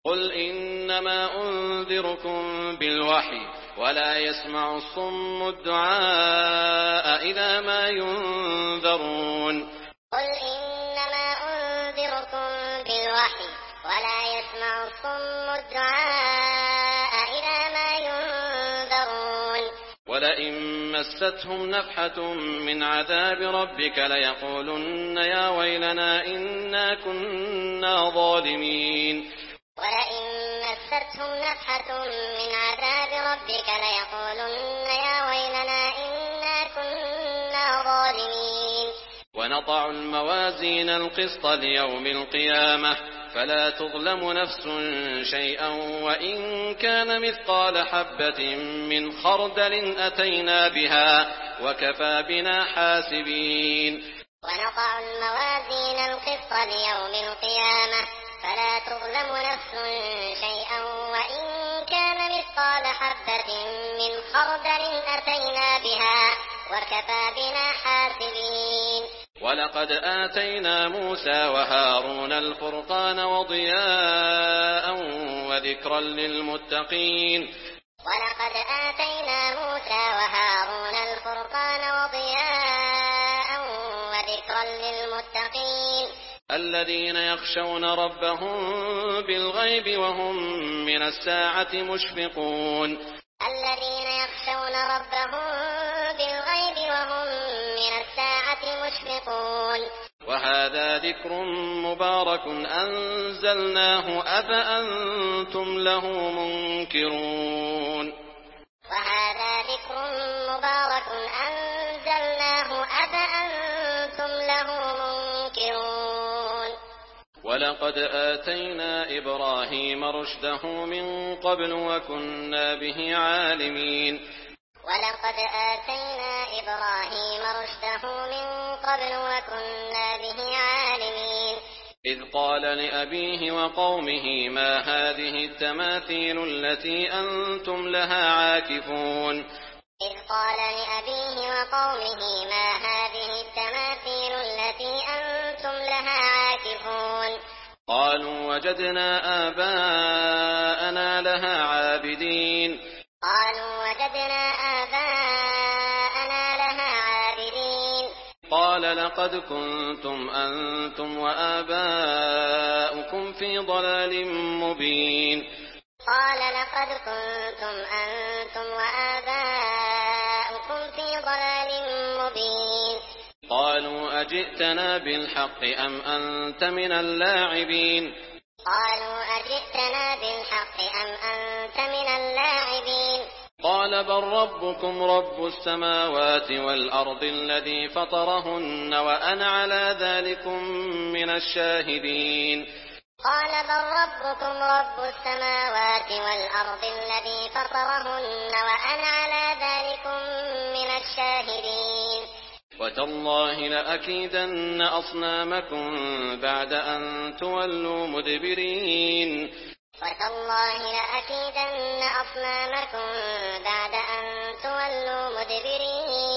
قل إنما أنذركم بالوحي ولا يسمع الصم الدعاء إذا ما ينذرون. قل إنما أنذركم بالوحي ولا يسمع الصم الدعاء إذا ما ينذرون. ولئن مستهم نفحة من عذاب ربك ليقولن يا ويلنا إنا كنا ظالمين. ولئن مستهم نفحة من عذاب ربك ليقولن يا ويلنا إنا كنا ظالمين. ونضع الموازين القسط ليوم القيامة فلا تظلم نفس شيئا وإن كان مثقال حبة من خردل أتينا بها وكفى بنا حاسبين. ونضع الموازين القسط ليوم القيامة فلا تظلم نفس شيئا وإن كان مثقال حبة من خردل أتينا بها وكفى بنا حاسبين. ولقد آتينا موسى وهارون الفرقان وضياء وذكرا للمتقين. ولقد آتينا موسى وهارون الفرقان وضياء وذكرا للمتقين. الذين يخشون ربهم بالغيب وهم من الساعة مشفقون. الذين يخشون ربهم بالغيب وهم من الساعة مشفقون. وهذا ذكر مبارك أنزلناه أفأنتم له منكرون. وهذا ذكر مبارك أنزلناه أفأنتم له منكرون. ولقد آتينا إبراهيم رشده من قبل وكنا به عالمين. ولقد آتينا إبراهيم رشده من قبل وكنا به عالمين. إذ قال لأبيه وقومه ما هذه التماثيل التي أنتم لها عاكفون. إذ قال لأبيه وقومه ما هذه التماثيل التي أنتم لها عاكفون. قالوا وجدنا آباءنا لها عابدين. قالوا وجدنا آباءنا لها عابدين. قال لقد كنتم أنتم وآباؤكم في ضلال مبين. قال لقد كنتم أنتم وآباؤكم في ضلال مبين. قالوا أجئتنا بالحق أم أنت من اللاعبين. قالوا أجئتنا بالحق أم أنت من اللاعبين. قال بل ربكم رب السماوات والأرض الذي فطرهن وأنا على ذلكم من الشاهدين. قال بل ربكم رب السماوات والأرض الذي فطرهن وأنا على ذلكم من الشاهدين. وتالله لأكيدن أصنامكم بعد أن تولوا مدبرين. وتالله لأكيدن أصنامكم بعد أن تولوا مدبرين.